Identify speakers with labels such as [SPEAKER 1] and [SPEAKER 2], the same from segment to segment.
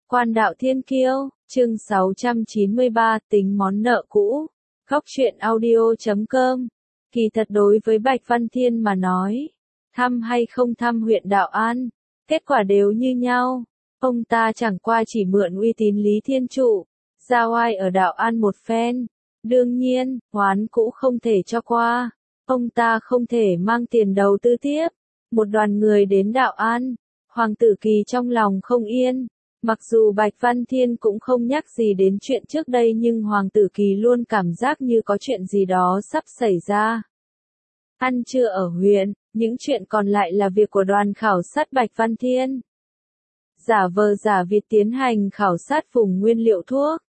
[SPEAKER 1] Quan đạo thiên kiêu, chương 693, tính món nợ cũ. Góc truyện audio.com. Kỳ thật đối với Bạch Văn Thiên mà nói, thăm hay không thăm huyện Đạo An, kết quả đều như nhau. Ông ta chẳng qua chỉ mượn uy tín Lý Thiên Trụ, ra oai ở Đạo An một phen. Đương nhiên, oán cũ không thể cho qua. Ông ta không thể mang tiền đầu tư tiếp. Một đoàn người đến Đạo An, Hoàng Tử Kỳ trong lòng không yên. Mặc dù Bạch Văn Thiên cũng không nhắc gì đến chuyện trước đây nhưng Hoàng Tử Kỳ luôn cảm giác như có chuyện gì đó sắp xảy ra. Ăn trưa ở huyện, những chuyện còn lại là việc của đoàn khảo sát Bạch Văn Thiên. Giả vờ giả vịt tiến hành khảo sát vùng nguyên liệu thuốc.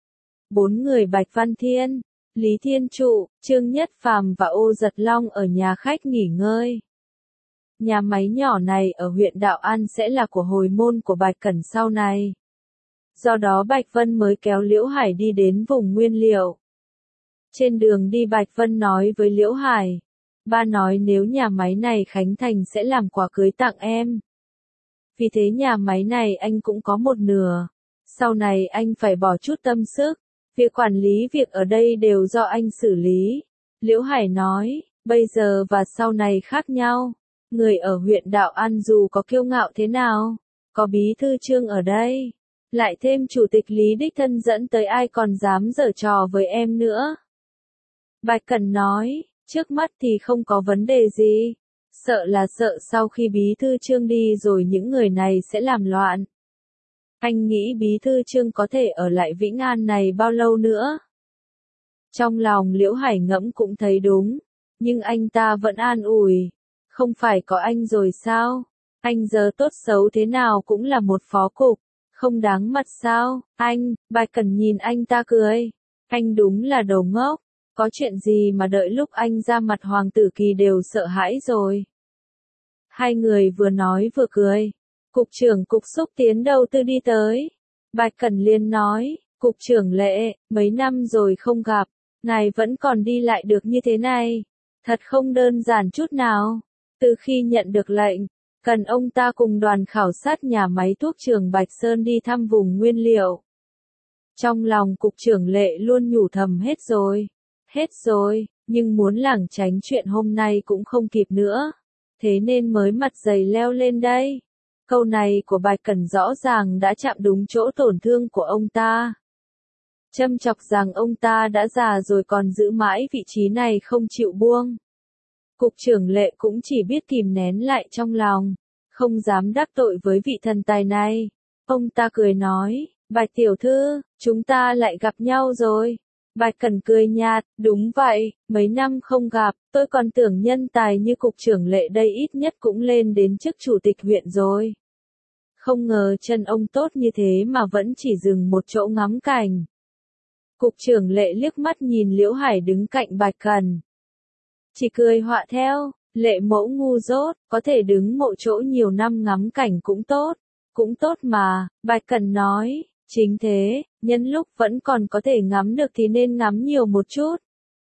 [SPEAKER 1] 4 người Bạch Văn Thiên, Lý Thiên Trụ, Trương Nhất Phàm và Ô Giật Long ở nhà khách nghỉ ngơi. Nhà máy nhỏ này ở huyện Đạo An sẽ là của hồi môn của Bạch Cẩn sau này. Do đó Bạch Vân mới kéo Liễu Hải đi đến vùng nguyên liệu. Trên đường đi Bạch Vân nói với Liễu Hải, ba nói nếu nhà máy này khánh thành sẽ làm quà cưới tặng em. Vì thế nhà máy này anh cũng có một nửa. Sau này anh phải bỏ chút tâm sức. Việc quản lý việc ở đây đều do anh xử lý. Liễu Hải nói, bây giờ và sau này khác nhau. Người ở huyện Đạo An dù có kiêu ngạo thế nào, có bí thư Trương ở đây, lại thêm chủ tịch Lý đích thân dẫn tới ai còn dám giở trò với em nữa. Bạch Cẩn nói, trước mắt thì không có vấn đề gì, sợ là sợ sau khi bí thư Trương đi rồi những người này sẽ làm loạn. Anh nghĩ bí thư Trương có thể ở lại Vĩnh An này bao lâu nữa? Trong lòng Liễu Hải ngẫm cũng thấy đúng, nhưng anh ta vẫn an ủi. Không phải có anh rồi sao? Anh giờ tốt xấu thế nào cũng là một phó cục, không đáng mặt sao? Anh, Bạch Cẩn nhìn anh ta cười. Anh đúng là đồ ngốc, có chuyện gì mà đợi lúc anh ra mặt Hoàng Tử Kỳ đều sợ hãi rồi. Hai người vừa nói vừa cười. Cục trưởng Cục Xúc Tiến Đầu Tư đi tới. Bạch Cẩn liền nói, Cục trưởng Lệ, mấy năm rồi không gặp, ngài vẫn còn đi lại được như thế này. Thật không đơn giản chút nào. Từ khi nhận được lệnh, cần ông ta cùng đoàn khảo sát nhà máy thuốc Trường Bạch Sơn đi thăm vùng nguyên liệu. Trong lòng Cục trưởng Lệ luôn nhủ thầm hết rồi, nhưng muốn lảng tránh chuyện hôm nay cũng không kịp nữa. Thế nên mới mặt dày leo lên đây. Câu này của Bạch Cẩn rõ ràng đã chạm đúng chỗ tổn thương của ông ta. Châm chọc rằng ông ta đã già rồi còn giữ mãi vị trí này không chịu buông. Cục trưởng Lệ cũng chỉ biết kìm nén lại trong lòng, không dám đắc tội với vị thần tài này. Ông ta cười nói, Bạch tiểu thư, chúng ta lại gặp nhau rồi. Bạch Cẩn cười nhạt, đúng vậy, mấy năm không gặp, tôi còn tưởng nhân tài như Cục trưởng Lệ đây ít nhất cũng lên đến chức chủ tịch huyện rồi. Không ngờ chân ông tốt như thế mà vẫn chỉ dừng một chỗ ngắm cảnh. Cục trưởng Lệ liếc mắt nhìn Liễu Hải đứng cạnh Bạch Cẩn. Chỉ cười họa theo, Lệ mẫu ngu dốt, có thể đứng mộ chỗ nhiều năm ngắm cảnh cũng tốt mà, Bạch Cẩn nói, chính thế, nhân lúc vẫn còn có thể ngắm được thì nên ngắm nhiều một chút.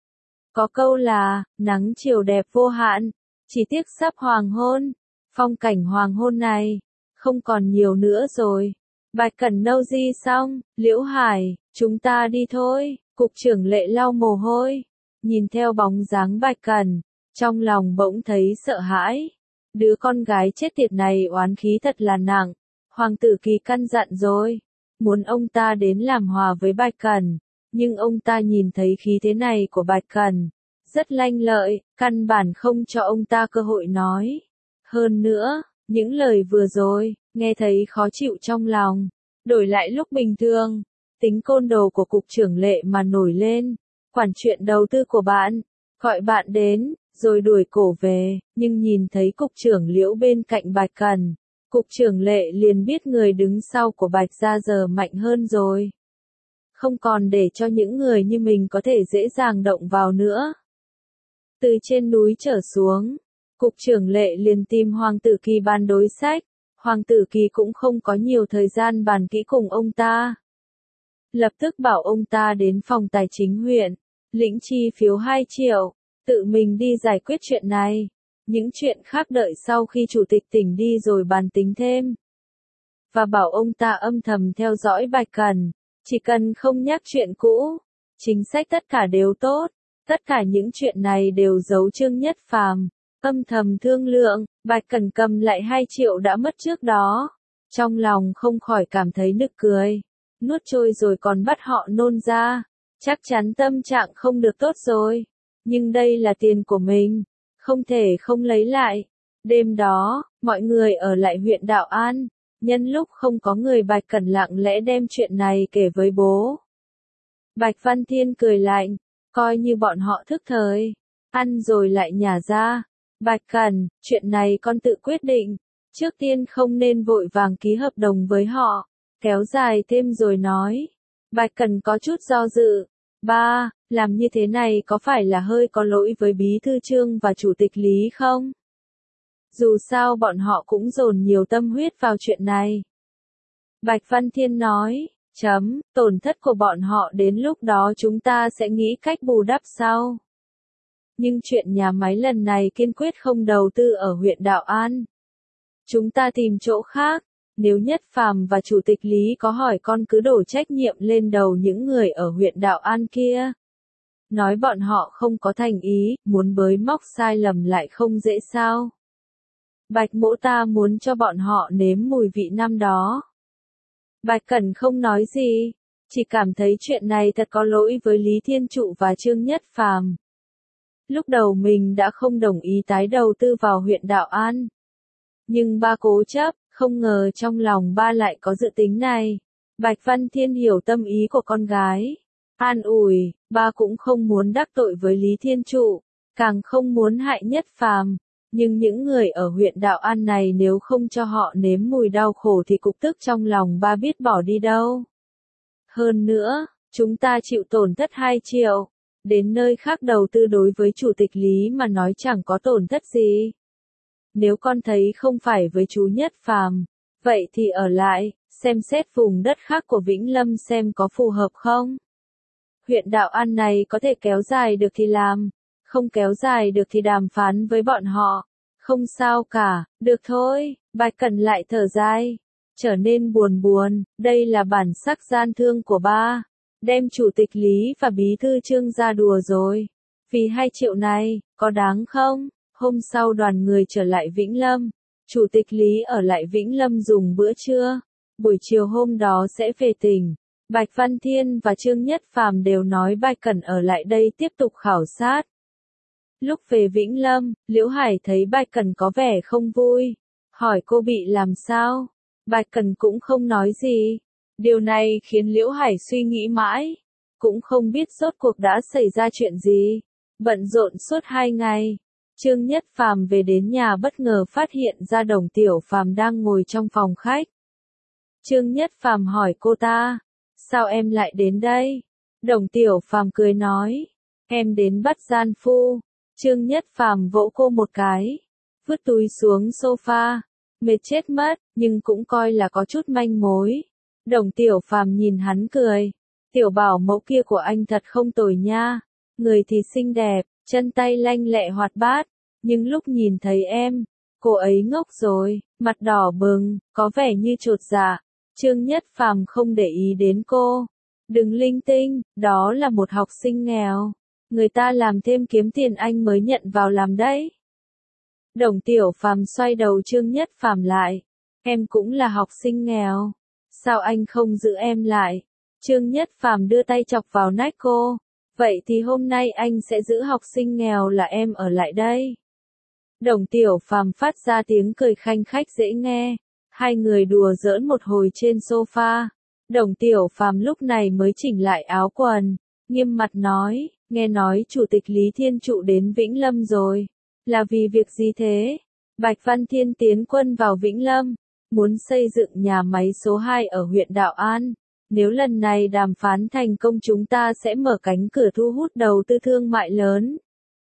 [SPEAKER 1] Có câu là, nắng chiều đẹp vô hạn, chỉ tiếc sắp hoàng hôn, phong cảnh hoàng hôn này, không còn nhiều nữa rồi. Bạch Cẩn nâu di xong, Liễu Hải, chúng ta đi thôi, Cục trưởng Lệ lau mồ hôi. Nhìn theo bóng dáng Bạch Cẩn, trong lòng bỗng thấy sợ hãi. Đứa con gái chết tiệt này oán khí thật là nặng. Hoàng Tử Kỳ căn dặn rồi, muốn ông ta đến làm hòa với Bạch Cẩn, nhưng ông ta nhìn thấy khí thế này của Bạch Cẩn, rất lanh lợi, căn bản không cho ông ta cơ hội nói. Hơn nữa, những lời vừa rồi, nghe thấy khó chịu trong lòng, đổi lại lúc bình thường, tính côn đồ của Cục trưởng Lệ mà nổi lên. Quản chuyện đầu tư của bạn, gọi bạn đến, rồi đuổi cổ về, nhưng nhìn thấy Cục trưởng Liễu bên cạnh Bạch Cẩn, Cục trưởng Lệ liền biết người đứng sau của Bạch gia giờ mạnh hơn rồi. Không còn để cho những người như mình có thể dễ dàng động vào nữa. Từ trên núi trở xuống, Cục trưởng Lệ liền tìm Hoàng Tử Kỳ bàn đối sách, Hoàng Tử Kỳ cũng không có nhiều thời gian bàn kỹ cùng ông ta. Lập tức bảo ông ta đến phòng tài chính huyện, lĩnh chi phiếu 2 triệu, tự mình đi giải quyết chuyện này. Những chuyện khác đợi sau khi chủ tịch tỉnh đi rồi bàn tính thêm. và bảo ông ta âm thầm theo dõi Bạch Cẩn, chỉ cần không nhắc chuyện cũ, chính sách tất cả đều tốt, tất cả những chuyện này đều giấu Trương Nhất Phàm, âm thầm thương lượng, Bạch Cẩn cầm lại 2 triệu đã mất trước đó, trong lòng không khỏi cảm thấy nực cười, nuốt trôi rồi còn bắt họ nôn ra, chắc chắn tâm trạng không được tốt rồi, nhưng đây là tiền của mình, không thể không lấy lại. Đêm đó, mọi người ở lại huyện Đạo An, nhân lúc không có người Bạch Cẩn lặng lẽ đem chuyện này kể với bố. Bạch Văn Thiên cười lạnh, coi như bọn họ thức thời, ăn rồi lại nhả ra. Bạch Cẩn, chuyện này con tự quyết định, trước tiên không nên vội vàng ký hợp đồng với họ, kéo dài thêm rồi nói. Bạch Cẩn có chút do dự. Ba, làm như thế này có phải là hơi có lỗi với Bí thư Trương và Chủ tịch Lý không? Dù sao bọn họ cũng dồn nhiều tâm huyết vào chuyện này. Bạch Văn Thiên nói, tổn thất của bọn họ đến lúc đó chúng ta sẽ nghĩ cách bù đắp sau. Nhưng chuyện nhà máy lần này kiên quyết không đầu tư ở huyện Đạo An. Chúng ta tìm chỗ khác, nếu Nhất Phàm và Chủ tịch Lý có hỏi con cứ đổ trách nhiệm lên đầu những người ở huyện Đạo An kia. Nói bọn họ không có thành ý, muốn bới móc sai lầm lại không dễ sao. Bạch Mỗ ta muốn cho bọn họ nếm mùi vị năm đó. Bạch Cẩn không nói gì, chỉ cảm thấy chuyện này thật có lỗi với Lý Thiên Trụ và Trương Nhất Phàm. Lúc đầu mình đã không đồng ý tái đầu tư vào huyện Đạo An. Nhưng ba cố chấp, không ngờ trong lòng ba lại có dự tính này. Bạch Văn Thiên hiểu tâm ý của con gái. An ủi, ba cũng không muốn đắc tội với Lý Thiên Trụ, càng không muốn hại Nhất Phàm. Nhưng những người ở huyện Đạo An này nếu không cho họ nếm mùi đau khổ thì cục tức trong lòng ba biết bỏ đi đâu. Hơn nữa, chúng ta chịu tổn thất 2 triệu. Đến nơi khác đầu tư đối với Chủ tịch Lý mà nói chẳng có tổn thất gì. Nếu con thấy không phải với chú Nhất Phàm, vậy thì ở lại, xem xét vùng đất khác của Vĩnh Lâm xem có phù hợp không. Huyện Đạo An này có thể kéo dài được thì làm, không kéo dài được thì đàm phán với bọn họ. Không sao cả, được thôi, Bạch Cẩn lại thở dài, trở nên buồn buồn, đây là bản sắc gian thương của ba. Đem Chủ tịch Lý và Bí thư Trương ra đùa rồi. Vì 2 triệu này, có đáng không? Hôm sau đoàn người trở lại Vĩnh Lâm. Chủ tịch Lý ở lại Vĩnh Lâm dùng bữa trưa. Buổi chiều hôm đó sẽ về tỉnh. Bạch Văn Thiên và Trương Nhất Phàm đều nói Bạch Cẩn ở lại đây tiếp tục khảo sát. Lúc về Vĩnh Lâm, Liễu Hải thấy Bạch Cẩn có vẻ không vui. Hỏi cô bị làm sao? Bạch Cẩn cũng không nói gì. Điều này khiến Liễu Hải suy nghĩ mãi, cũng không biết rốt cuộc đã xảy ra chuyện gì. Bận rộn suốt 2 ngày, Trương Nhất Phàm về đến nhà bất ngờ phát hiện ra Đồng Tiểu Phàm đang ngồi trong phòng khách. Trương Nhất Phàm hỏi cô ta, sao em lại đến đây? Đồng Tiểu Phàm cười nói, em đến bắt gian phu. Trương Nhất Phàm vỗ cô một cái, vứt túi xuống sofa, mệt chết mất, nhưng cũng coi là có chút manh mối. Đồng Tiểu Phàm nhìn hắn cười, tiểu bảo mẫu kia của anh thật không tồi nha, người thì xinh đẹp, chân tay lanh lẹ hoạt bát, nhưng lúc nhìn thấy em, cô ấy ngốc rồi, mặt đỏ bừng, có vẻ như chột dạ. Trương Nhất Phàm không để ý đến cô, đừng linh tinh, đó là một học sinh nghèo, người ta làm thêm kiếm tiền anh mới nhận vào làm đấy. Đồng Tiểu Phàm xoay đầu Trương Nhất Phàm lại, em cũng là học sinh nghèo. Sao anh không giữ em lại? Trương Nhất Phàm đưa tay chọc vào nách cô. Vậy thì hôm nay anh sẽ giữ học sinh nghèo là em ở lại đây. Đồng Tiểu Phàm phát ra tiếng cười khanh khách dễ nghe. Hai người đùa giỡn một hồi trên sofa. Đồng Tiểu Phàm lúc này mới chỉnh lại áo quần. Nghiêm mặt nói, nghe nói Chủ tịch Lý Thiên Trụ đến Vĩnh Lâm rồi. Là vì việc gì thế? Bạch Văn Thiên tiến quân vào Vĩnh Lâm. Muốn xây dựng nhà máy số 2 ở huyện Đạo An. Nếu lần này đàm phán thành công chúng ta sẽ mở cánh cửa thu hút đầu tư thương mại lớn.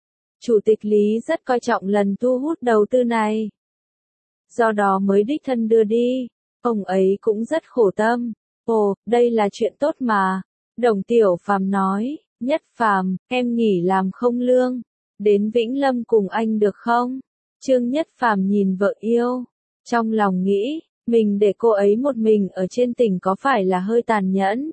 [SPEAKER 1] Chủ tịch Lý rất coi trọng lần thu hút đầu tư này. Do đó mới đích thân đưa đi. Ông ấy cũng rất khổ tâm. Ồ, đây là chuyện tốt mà. Đồng Tiểu Phàm nói, Nhất Phàm, em nghỉ làm không lương. Đến Vĩnh Lâm cùng anh được không? Trương Nhất Phàm nhìn vợ yêu. Trong lòng nghĩ, Mình để cô ấy một mình ở trên tỉnh có phải là hơi tàn nhẫn?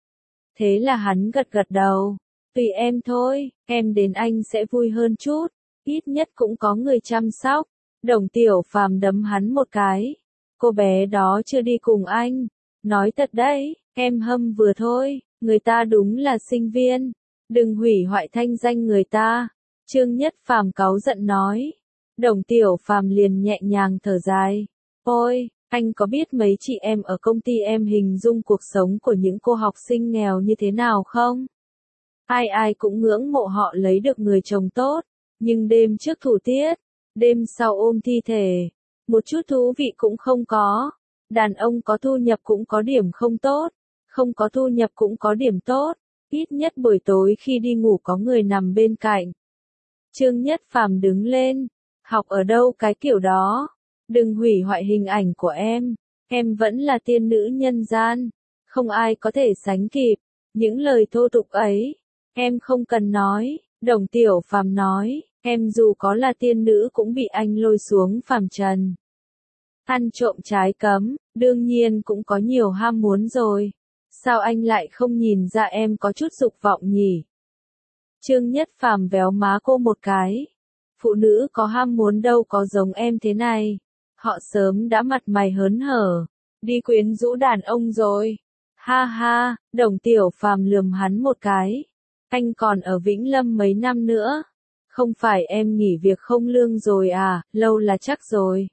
[SPEAKER 1] Thế là hắn gật gật đầu. Tùy em thôi, em đến anh sẽ vui hơn chút, ít nhất cũng có người chăm sóc. Đồng Tiểu Phàm đấm hắn một cái. Cô bé đó chưa đi cùng anh. Nói thật đấy, em hâm vừa thôi, người ta đúng là sinh viên. Đừng hủy hoại thanh danh người ta. Trương Nhất Phàm cáu giận nói. Đồng Tiểu Phàm liền nhẹ nhàng thở dài. Ôi, anh có biết mấy chị em ở công ty em hình dung cuộc sống của những cô học sinh nghèo như thế nào không? Ai ai cũng ngưỡng mộ họ lấy được người chồng tốt, nhưng đêm trước thủ tiết, đêm sau ôm thi thể, một chút thú vị cũng không có. Đàn ông có thu nhập cũng có điểm không tốt, không có thu nhập cũng có điểm tốt, ít nhất buổi tối khi đi ngủ có người nằm bên cạnh. Trương Nhất Phàm đứng lên, học ở đâu cái kiểu đó, đừng hủy hoại hình ảnh của em vẫn là tiên nữ nhân gian, không ai có thể sánh kịp, những lời thô tục ấy, em không cần nói, Đồng Tiểu Phàm nói, em dù có là tiên nữ cũng bị anh lôi xuống phàm trần. Ăn trộm trái cấm, đương nhiên cũng có nhiều ham muốn rồi. Sao anh lại không nhìn ra em có chút dục vọng nhỉ? Trương Nhất Phàm véo má cô một cái. Phụ nữ có ham muốn đâu có giống em thế này. Họ sớm đã mặt mày hớn hở, đi quyến rũ đàn ông rồi. Ha ha, Đồng Tiểu Phàm lườm hắn một cái. Anh còn ở Vĩnh Lâm mấy năm nữa. Không phải em nghỉ việc không lương rồi à, lâu là chắc rồi.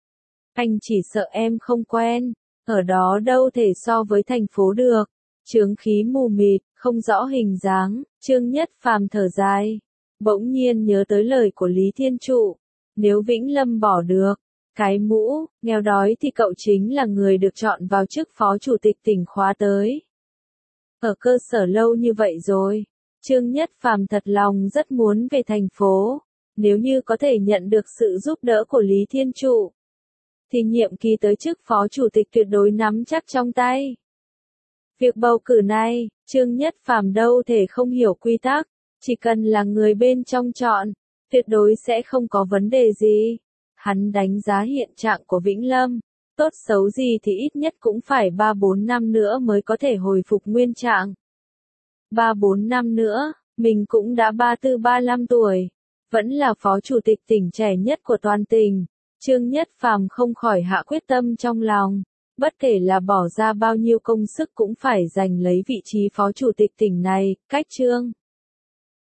[SPEAKER 1] Anh chỉ sợ em không quen, ở đó đâu thể so với thành phố được. Chướng khí mù mịt, không rõ hình dáng, Trương Nhất Phàm thở dài. Bỗng nhiên nhớ tới lời của Lý Thiên Trụ. Nếu Vĩnh Lâm bỏ được cái mũ, nghèo đói thì cậu chính là người được chọn vào chức phó chủ tịch tỉnh khóa tới. Ở cơ sở lâu như vậy rồi, Trương Nhất Phàm thật lòng rất muốn về thành phố. Nếu như có thể nhận được sự giúp đỡ của Lý Thiên Trụ, thì nhiệm kỳ tới chức phó chủ tịch tuyệt đối nắm chắc trong tay. Việc bầu cử này, Trương Nhất Phàm đâu thể không hiểu quy tắc, chỉ cần là người bên trong chọn, tuyệt đối sẽ không có vấn đề gì. Hắn đánh giá hiện trạng của Vĩnh Lâm, tốt xấu gì thì ít nhất cũng phải 3-4 năm nữa mới có thể hồi phục nguyên trạng. 3-4 năm nữa, mình cũng đã 34-35 tuổi, vẫn là phó chủ tịch tỉnh trẻ nhất của toàn tỉnh. Trương Nhất Phàm không khỏi hạ quyết tâm trong lòng, bất kể là bỏ ra bao nhiêu công sức cũng phải giành lấy vị trí phó chủ tịch tỉnh này, cách Trương